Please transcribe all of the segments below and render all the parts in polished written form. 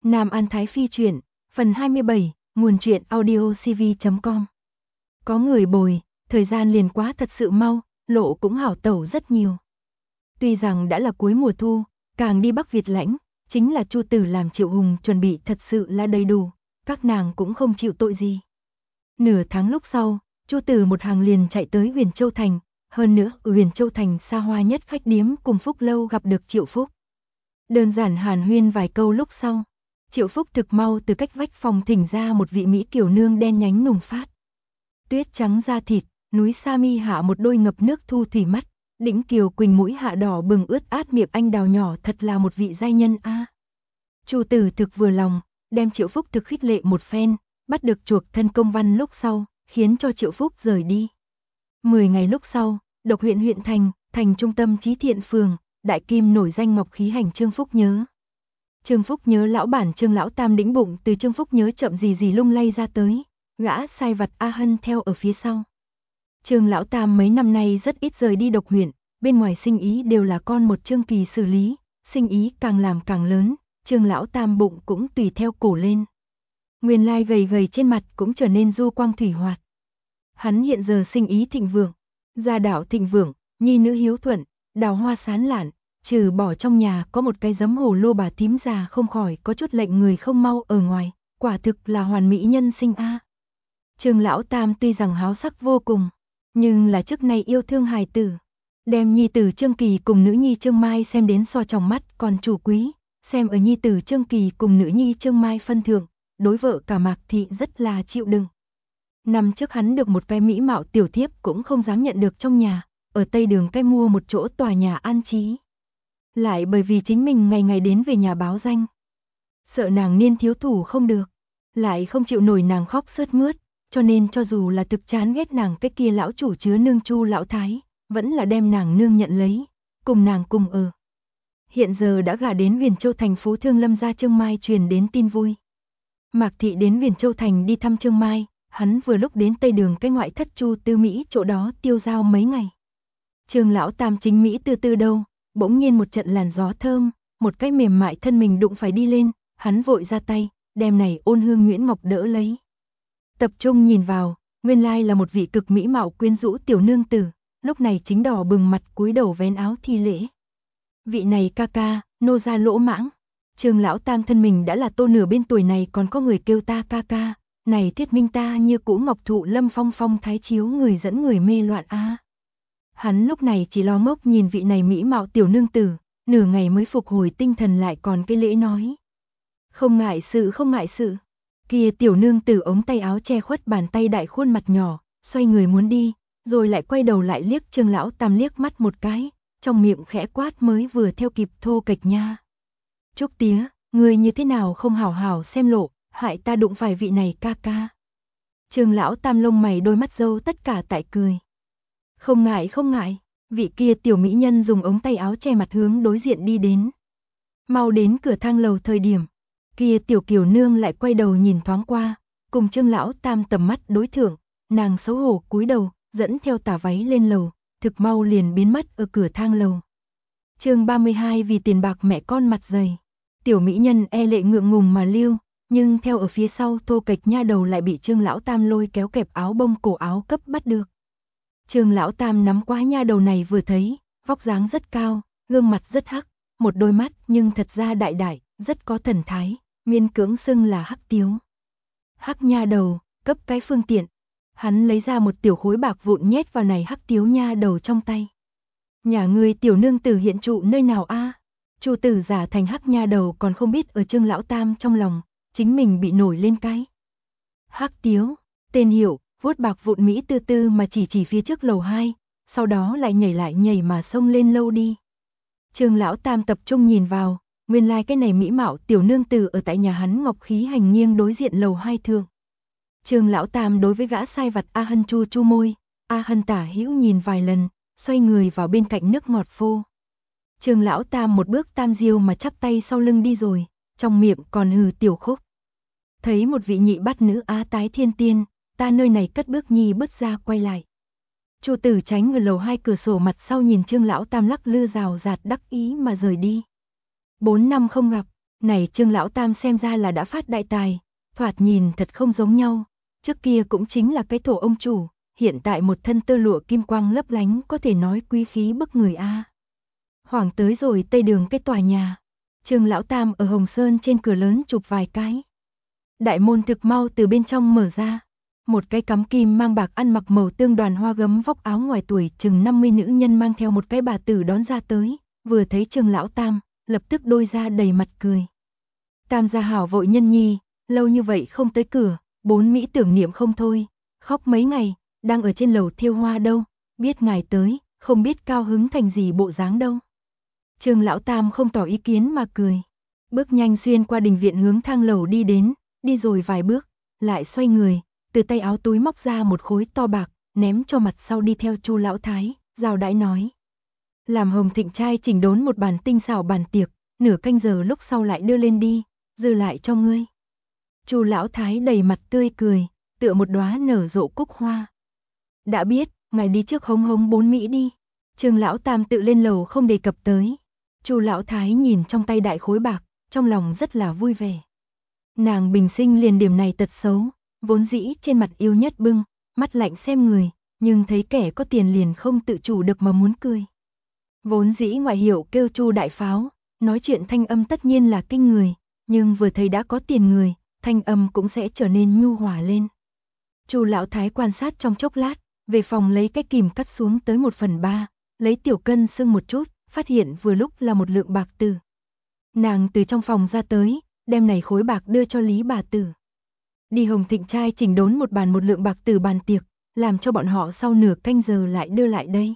Nam An Thái Phi truyện, phần 27, nguồn truyện audio cv.com. Có người bồi, thời gian liền quá thật sự mau, lộ cũng hảo tẩu rất nhiều. Tuy rằng đã là cuối mùa thu, càng đi Bắc Việt lãnh, chính là Chu Tử làm Triệu Hùng chuẩn bị thật sự là đầy đủ, các nàng cũng không chịu tội gì. Nửa tháng lúc sau, Chu Tử một hàng liền chạy tới Huyền Châu Thành, hơn nữa ở Huyền Châu Thành xa hoa nhất khách điếm cùng Phúc Lâu gặp được Triệu Phúc. Đơn giản hàn huyên vài câu lúc sau, Triệu Phúc thực mau từ cách vách phòng thỉnh ra một vị mỹ kiều nương đen nhánh nùng phát. Tuyết trắng da thịt, núi sa mi hạ một đôi ngập nước thu thủy mắt, đỉnh kiều quỳnh mũi hạ đỏ bừng ướt át miệng anh đào nhỏ, thật là một vị giai nhân a. Chu Tử thực vừa lòng, đem Triệu Phúc thực khích lệ một phen, bắt được chuộc thân công văn lúc sau, khiến cho Triệu Phúc rời đi. 10 ngày lúc sau, Độc huyện huyện thành trung tâm Chí Thiện phường, đại kim nổi danh ngọc khí hành Trương Phúc Nhớ. Trương Phúc Nhớ lão bản Trương lão tam đĩnh bụng từ Trương Phúc Nhớ chậm gì lung lay ra tới, gã sai vặt A Hân theo ở phía sau. Trương lão tam mấy năm nay rất ít rời đi Độc huyện, bên ngoài sinh ý đều là con một Trương Kỳ xử lý, sinh ý càng làm càng lớn, Trương lão tam bụng cũng tùy theo cổ lên. Nguyên lai gầy trên mặt cũng trở nên du quang thủy hoạt. Hắn hiện giờ sinh ý thịnh vượng, gia đạo thịnh vượng, nhi nữ hiếu thuận, đào hoa sán lạn, trừ bỏ trong nhà có một cái giấm hồ lô bà thím già không khỏi có chút lệnh người không mau ở ngoài, quả thực là hoàn mỹ nhân sinh a. Trương lão tam tuy rằng háo sắc vô cùng, nhưng là trước nay yêu thương hài tử, đem nhi tử Trương Kỳ cùng nữ nhi Trương Mai xem đến so trong mắt còn chủ quý, xem ở nhi tử Trương Kỳ cùng nữ nhi Trương Mai phân thượng, đối vợ cả Mạc Thị rất là chịu đựng. Năm trước hắn được một cái mỹ mạo tiểu thiếp cũng không dám nhận được trong nhà, ở Tây Đường cái mua một chỗ tòa nhà an trí. Lại bởi vì chính mình ngày ngày đến về nhà báo danh, sợ nàng niên thiếu thủ không được, lại không chịu nổi nàng khóc sướt mướt, cho nên cho dù là thực chán ghét nàng cái kia lão chủ chứa nương Chu lão thái, vẫn là đem nàng nương nhận lấy, cùng nàng cùng ở. Hiện giờ đã gả đến Huyền Châu thành phố Thương Lâm gia Trương Mai truyền đến tin vui. Mạc Thị đến Huyền Châu thành đi thăm Trương Mai, hắn vừa lúc đến Tây Đường cái ngoại thất Chu Tư Mỹ chỗ đó tiêu giao mấy ngày. Trương lão tam chính Mỹ tư tư đâu, bỗng nhiên một trận làn gió thơm, một cái mềm mại thân mình đụng phải đi lên, hắn vội ra tay, đem này Ôn Hương Nguyễn Ngọc đỡ lấy. Tập trung nhìn vào, nguyên lai là một vị cực mỹ mạo quyến rũ tiểu nương tử, lúc này chính đỏ bừng mặt cúi đầu vén áo thi lễ. Vị này ca ca, nô gia lỗ mãng. Trương lão tam thân mình đã là tô nửa bên tuổi này còn có người kêu ta ca ca, này thuyết minh ta như cũ ngọc thụ lâm phong thái chiếu người dẫn người mê loạn a. Hắn lúc này chỉ lo ngốc nhìn vị này mỹ mạo tiểu nương tử, nửa ngày mới phục hồi tinh thần lại còn cái lễ nói. Không ngại sự. Kia tiểu nương tử ống tay áo che khuất bàn tay đại khuôn mặt nhỏ, xoay người muốn đi, rồi lại quay đầu lại liếc Trương lão tam liếc mắt một cái, trong miệng khẽ quát mới vừa theo kịp thô kệch nha. Trúc tía, người như thế nào không hảo hảo xem lộ, hại ta đụng phải vị này ca ca. Trương lão tam lông mày đôi mắt dâu tất cả tại cười. Không ngại, vị kia tiểu mỹ nhân dùng ống tay áo che mặt hướng đối diện đi đến. Mau đến cửa thang lầu thời điểm, kia tiểu kiều nương lại quay đầu nhìn thoáng qua, cùng Trương lão tam tầm mắt đối thượng, nàng xấu hổ cúi đầu, dẫn theo tà váy lên lầu, thực mau liền biến mất ở cửa thang lầu. Chương 32 vì tiền bạc mẹ con mặt dày. Tiểu mỹ nhân e lệ ngượng ngùng mà lưu, nhưng theo ở phía sau thô kệch nha đầu lại bị Trương lão tam lôi kéo kẹp áo bông cổ áo cấp bắt được. Trương lão tam nắm quá nha đầu này vừa thấy, vóc dáng rất cao, gương mặt rất hắc, một đôi mắt nhưng thật ra đại, rất có thần thái, miên cưỡng xưng là hắc tiếu. Hắc nha đầu, cấp cái phương tiện. Hắn lấy ra một tiểu khối bạc vụn nhét vào này hắc tiếu nha đầu trong tay. Nhà ngươi tiểu nương tử hiện trụ nơi nào a? Chu Tử giả thành hắc nha đầu còn không biết ở Trương lão tam trong lòng, chính mình bị nổi lên cái. Hắc tiếu, tên hiệu, vuốt bạc vụn mỹ tư tư mà chỉ phía trước lầu 2, sau đó lại nhảy mà xông lên lâu đi. Trương lão tam tập trung nhìn vào, nguyên lai cái này mỹ mạo tiểu nương tử ở tại nhà hắn ngọc khí hành nghiêng đối diện lầu 2 thượng. Trương lão tam đối với gã sai vặt A Hân chu môi, A Hân tả hữu nhìn vài lần, xoay người vào bên cạnh nước ngọt phô. Trương lão tam một bước tam diêu mà chắp tay sau lưng đi rồi, trong miệng còn hừ tiểu khúc. Thấy một vị nhị bát nữ á tái thiên tiên, ta nơi này cất bước nhi bước ra quay lại. Chu Tử tránh ở lầu 2 cửa sổ mặt sau nhìn Trương lão tam lắc lư rào rạt đắc ý mà rời đi. 4 năm không gặp, Này Trương lão tam xem ra là đã phát đại tài, thoạt nhìn thật không giống nhau, trước kia cũng chính là cái thổ ông chủ, hiện tại một thân tơ lụa kim quang lấp lánh có thể nói quý khí bức người a. Hoảng tới rồi tây đường cái tòa nhà. Trương lão tam ở Hồng Sơn trên cửa lớn chụp vài cái. Đại môn thực mau từ bên trong mở ra. Một cái cắm kim mang bạc ăn mặc màu tương đoàn hoa gấm vóc áo ngoài tuổi chừng 50 nữ nhân mang theo một cái bà tử đón ra tới, vừa thấy Trương lão tam, lập tức đôi ra đầy mặt cười. Tam gia hảo vội nhân nhi, lâu như vậy không tới cửa, bốn Mỹ tưởng niệm không thôi, khóc mấy ngày, đang ở trên lầu thiêu hoa đâu, biết ngài tới, không biết cao hứng thành gì bộ dáng đâu. Trương lão tam không tỏ ý kiến mà cười, bước nhanh xuyên qua đình viện hướng thang lầu đi đến, đi rồi vài bước, lại xoay người, từ tay áo túi móc ra một khối to bạc, ném cho mặt sau đi theo Chu lão thái, giao đãi nói. Làm Hồng Thịnh trai chỉnh đốn một bàn tinh xảo bàn tiệc, nửa canh giờ lúc sau lại đưa lên đi, dư lại cho ngươi. Chu lão thái đầy mặt tươi cười, tựa một đóa nở rộ cúc hoa. Đã biết, ngài đi trước hống hống bốn Mỹ đi. Trương lão tam tự lên lầu không đề cập tới. Chu lão thái nhìn trong tay đại khối bạc, trong lòng rất là vui vẻ. Nàng bình sinh liền điểm này tật xấu, vốn dĩ trên mặt yêu nhất bưng, mắt lạnh xem người, nhưng thấy kẻ có tiền liền không tự chủ được mà muốn cười. Vốn dĩ ngoại hiệu kêu Chu đại pháo, nói chuyện thanh âm tất nhiên là kinh người, nhưng vừa thấy đã có tiền người, thanh âm cũng sẽ trở nên nhu hòa lên. Chu lão thái quan sát trong chốc lát, về phòng lấy cái kìm cắt xuống tới 1/3, lấy tiểu cân xưng một chút, phát hiện vừa lúc là một lượng bạc tử. Nàng từ trong phòng ra tới, đem này khối bạc đưa cho Lý bà tử. Đi Hồng Thịnh trai chỉnh đốn một bàn một lượng bạc tử bàn tiệc, làm cho bọn họ sau nửa canh giờ lại đưa lại đây.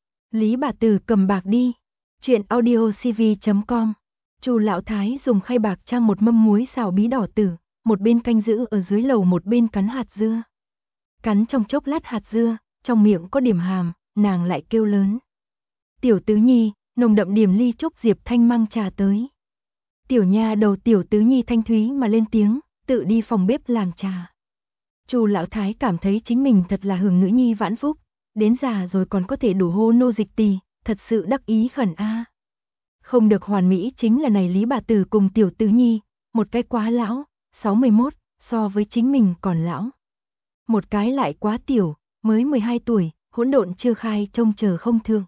Lý bà tử cầm bạc đi. Chuyện audiocv.com. Chu lão thái dùng khay bạc trang một mâm muối xào bí đỏ tử, một bên canh giữ ở dưới lầu một bên cắn hạt dưa. Cắn trong chốc lát hạt dưa, trong miệng có điểm hàm, nàng lại kêu lớn. Tiểu tứ nhi, nồng đậm điểm ly chúc Diệp Thanh mang trà tới. Tiểu nha đầu tiểu tứ nhi thanh thúy mà lên tiếng, tự đi phòng bếp làm trà. Chu lão thái cảm thấy chính mình thật là hưởng nữ nhi vãn phúc, đến già rồi còn có thể đủ hô nô dịch tỳ, thật sự đắc ý khẩn a. Không được hoàn mỹ chính là này Lý bà tử cùng tiểu tứ nhi, một cái quá lão, 61, so với chính mình còn lão. Một cái lại quá tiểu, mới 12 tuổi, hỗn độn chưa khai trông chờ không thương.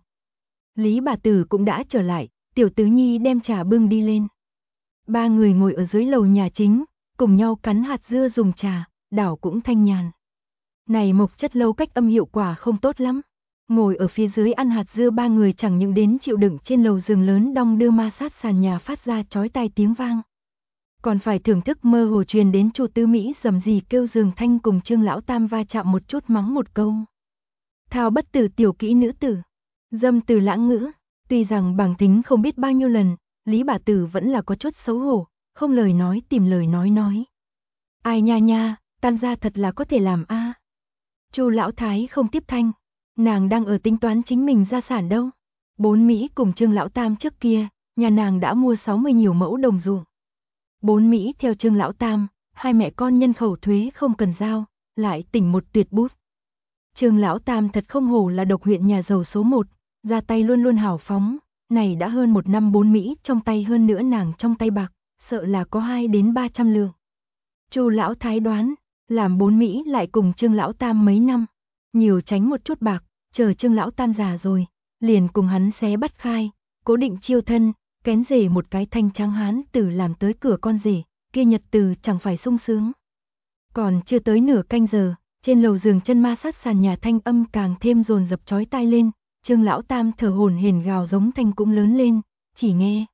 Lý bà tử cũng đã trở lại, tiểu tứ nhi đem trà bưng đi lên. Ba người ngồi ở dưới lầu nhà chính, cùng nhau cắn hạt dưa dùng trà, đảo cũng thanh nhàn. Này mộc chất lâu cách âm hiệu quả không tốt lắm. Ngồi ở phía dưới ăn hạt dưa ba người chẳng những đến chịu đựng trên lầu giường lớn đong đưa ma sát sàn nhà phát ra chói tai tiếng vang. Còn phải thưởng thức mơ hồ truyền đến Chu Tư Mỹ rầm rì kêu giường thanh cùng Trương lão tam va chạm một chút mắng một câu. Thao bất tử tiểu kỹ nữ tử, dâm từ lãng ngữ, tuy rằng bằng tính không biết bao nhiêu lần, Lý bà tử vẫn là có chút xấu hổ, không lời nói tìm lời nói. Ai nha nha, tam gia thật là có thể làm a. Chu lão thái không tiếp thanh, nàng đang ở tính toán chính mình gia sản đâu. Bốn Mỹ cùng Trương lão tam trước kia, nhà nàng đã mua 60 nhiều mẫu đồng ruộng. Bốn Mỹ theo Trương lão tam, hai mẹ con nhân khẩu thuế không cần giao, lại tỉnh một tuyệt bút. Trương lão tam thật không hổ là độc huyện nhà giàu số 1, ra tay luôn luôn hào phóng, này đã hơn 1 năm bốn Mỹ trong tay hơn nữa nàng trong tay bạc, sợ là có 2 đến 300 lượng. Chu lão thái đoán, làm bốn Mỹ lại cùng Trương lão tam mấy năm, nhiều tránh một chút bạc, chờ Trương lão tam già rồi, liền cùng hắn xé bắt khai, cố định chiêu thân, kén rể một cái thanh trắng hán tử làm tới cửa con rể, kia nhật từ chẳng phải sung sướng. Còn chưa tới nửa canh giờ, trên lầu giường chân ma sát sàn nhà thanh âm càng thêm dồn dập chói tai lên, Trương lão tam thở hổn hển gào giống thanh cũng lớn lên, chỉ nghe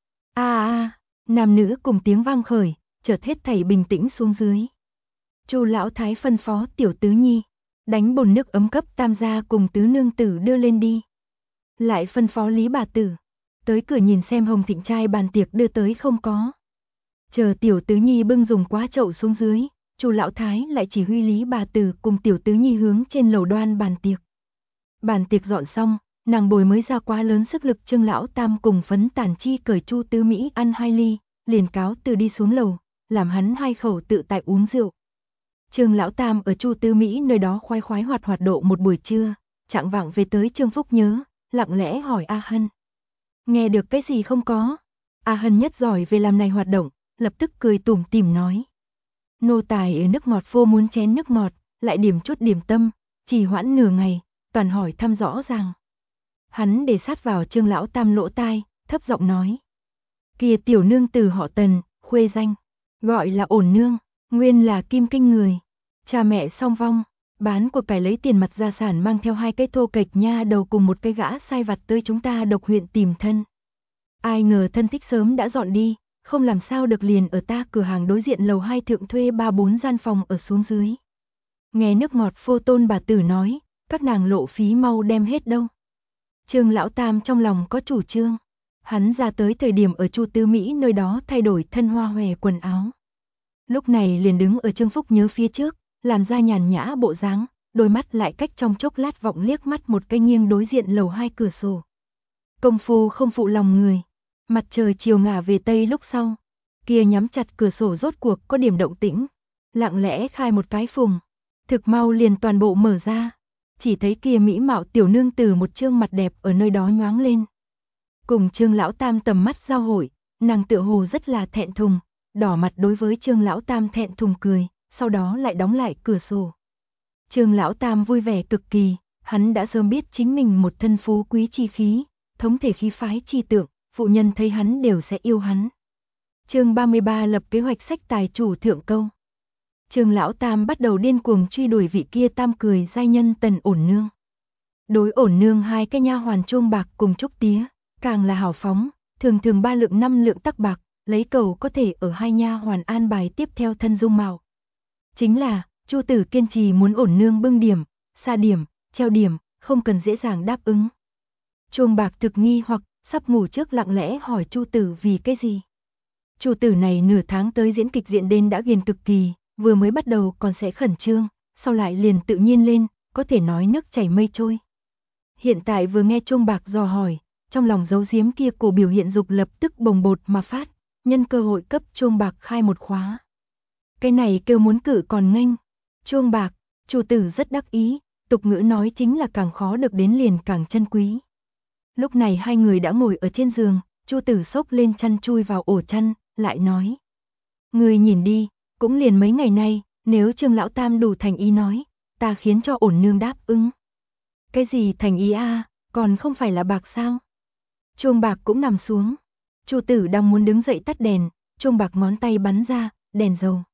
nam nữ cùng tiếng vang khởi, chợt hết thảy bình tĩnh xuống dưới. Chu lão thái phân phó tiểu tứ nhi, đánh bồn nước ấm cấp tam gia cùng tứ nương tử đưa lên đi. Lại phân phó Lý bà tử, tới cửa nhìn xem Hồng Thịnh trai bàn tiệc đưa tới không có. Chờ tiểu tứ nhi bưng dùng quá chậu xuống dưới, Chu lão thái lại chỉ huy Lý bà tử cùng tiểu tứ nhi hướng trên lầu đoan bàn tiệc. Bàn tiệc dọn xong, nàng bồi mới ra quá lớn sức lực Trương lão tam cùng phấn tản chi cởi Chu Tư Mỹ ăn 2 ly, liền cáo từ đi xuống lầu, làm hắn 2 khẩu tự tại uống rượu. Trương lão tam ở Chu Tư Mỹ nơi đó khoái khoái hoạt hoạt độ một buổi trưa, chạng vạng về tới Trương Phúc nhớ, lặng lẽ hỏi A Hân. Nghe được cái gì không có? A Hân nhất giỏi về làm này hoạt động, lập tức cười tủm tỉm nói. Nô tài ở nước ngọt vô muốn chén nước ngọt, lại điểm chút điểm tâm, trì hoãn nửa ngày, toàn hỏi thăm rõ ràng. Hắn để sát vào Trương Lão Tam lỗ tai, thấp giọng nói. Kìa tiểu nương tử họ Tần, khuê danh, gọi là Ổn nương, nguyên là Kim Kinh người. Cha mẹ song vong, bán của cải lấy tiền mặt gia sản mang theo 2 cái thô kệch nha đầu cùng một cái gã sai vặt tới chúng ta Độc huyện tìm thân. Ai ngờ thân thích sớm đã dọn đi, không làm sao được liền ở ta cửa hàng đối diện lầu 2 thượng thuê 3-4 gian phòng ở xuống dưới. Nghe nước ngọt Phô Tôn bà tử nói, các nàng lộ phí mau đem hết đâu. Trương Lão Tam trong lòng có chủ trương, hắn ra tới thời điểm ở Chu Tư Mỹ nơi đó thay đổi thân hoa hòe quần áo. Lúc này liền đứng ở Trương Phúc Nhớ phía trước, làm ra nhàn nhã bộ dáng, đôi mắt lại cách trong chốc lát vọng liếc mắt một cái nghiêng đối diện lầu 2 cửa sổ. Công phu không phụ lòng người, mặt trời chiều ngả về tây lúc sau, kia nhắm chặt cửa sổ rốt cuộc có điểm động tĩnh, lặng lẽ khai một cái phùng, thực mau liền toàn bộ mở ra, chỉ thấy kia mỹ mạo tiểu nương tử một trương mặt đẹp ở nơi đó nhoáng lên. Cùng Trương Lão Tam tầm mắt giao hội, nàng tựa hồ rất là thẹn thùng, đỏ mặt đối với Trương Lão Tam thẹn thùng cười, sau đó lại đóng lại cửa sổ. Trương Lão Tam vui vẻ cực kỳ, hắn đã sớm biết chính mình một thân phú quý chi khí, thống thể khí phái chi tượng, phụ nhân thấy hắn đều sẽ yêu hắn. Chương 33 lập kế hoạch sách tài chủ thượng câu. Trương Lão Tam bắt đầu điên cuồng truy đuổi vị kia tam cười giai nhân Tần Ổn nương. Đối Ổn nương 2 cái nha hoàn Chuông bạc cùng Trúc tía, càng là hào phóng, thường thường 3 lượng 5 lượng tắc bạc, lấy cầu có thể ở 2 nha hoàn an bài tiếp theo thân dung mạo. Chính là, Chu tử kiên trì muốn Ổn nương bưng điểm, xa điểm, treo điểm, không cần dễ dàng đáp ứng. Chuông bạc thực nghi hoặc, sắp ngủ trước lặng lẽ hỏi Chu tử vì cái gì. Chu tử này nửa tháng tới diễn kịch diện đến đã ghiền cực kỳ, vừa mới bắt đầu còn sẽ khẩn trương, sau lại liền tự nhiên lên, có thể nói nước chảy mây trôi. Hiện tại vừa nghe Chuông bạc dò hỏi, trong lòng giấu giếm kia cổ biểu hiện dục lập tức bồng bột mà phát, nhân cơ hội cấp Chuông bạc khai một khóa. Cái này kêu muốn cử còn nghênh. Chuông bạc, Chu tử rất đắc ý, tục ngữ nói chính là càng khó được đến liền càng chân quý. Lúc này 2 người đã ngồi ở trên giường, Chu tử xốc lên chăn chui vào ổ chăn, lại nói. Người nhìn đi, cũng liền mấy ngày nay, nếu Trương Lão Tam đủ thành ý nói, ta khiến cho Ổn nương đáp ứng. Cái gì thành ý a, còn không phải là bạc sao? Chuông bạc cũng nằm xuống. Chu tử đang muốn đứng dậy tắt đèn, chuông bạc ngón tay bắn ra, đèn dầu.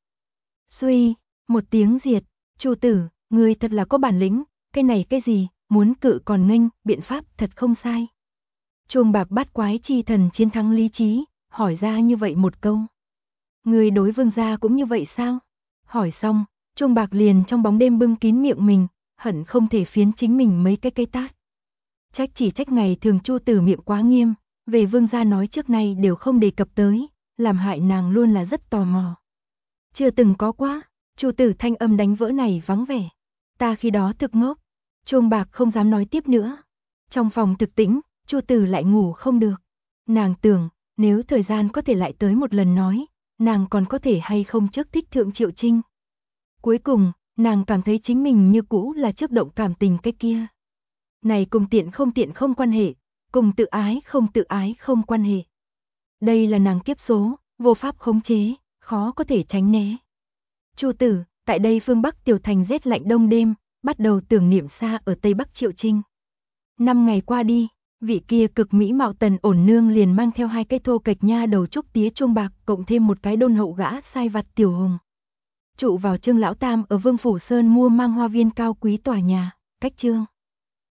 Suy, một tiếng diệt, Chu tử, ngươi thật là có bản lĩnh, cái này cái gì, muốn cự còn nghênh, biện pháp thật không sai. Chuông bạc bát quái chi thần chiến thắng lý trí, hỏi ra như vậy một câu. Ngươi đối vương gia cũng như vậy sao? Hỏi xong, chuông bạc liền trong bóng đêm bưng kín miệng mình, hận không thể phiến chính mình mấy cái cây tát. Trách chỉ trách ngày thường Chu tử miệng quá nghiêm, về vương gia nói trước nay đều không đề cập tới, làm hại nàng luôn là rất tò mò. Chưa từng có quá, Chu tử thanh âm đánh vỡ này vắng vẻ. Ta khi đó thực ngốc, Chuông bạc không dám nói tiếp nữa. Trong phòng thực tĩnh, Chu tử lại ngủ không được. Nàng tưởng, nếu thời gian có thể lại tới một lần nói, nàng còn có thể hay không trước thích thượng Triệu Trinh. Cuối cùng, nàng cảm thấy chính mình như cũ là trước động cảm tình cái kia. Này cùng tiện không quan hệ, cùng tự ái không quan hệ. Đây là nàng kiếp số, vô pháp khống chế, khó có thể tránh né. Chu tử, tại đây phương Bắc tiểu thành rét lạnh đông đêm, bắt đầu tưởng niệm xa ở Tây Bắc Triệu Trinh. 5 ngày qua đi, vị kia cực mỹ mạo Tần Ổn nương liền mang theo 2 cái thô kệch nha đầu Trúc tía Chuông bạc cộng thêm một cái đôn hậu gã sai vặt Tiểu Hùng. Trụ vào Trương Lão Tam ở Vương Phủ Sơn mua mang hoa viên cao quý tòa nhà, cách Trương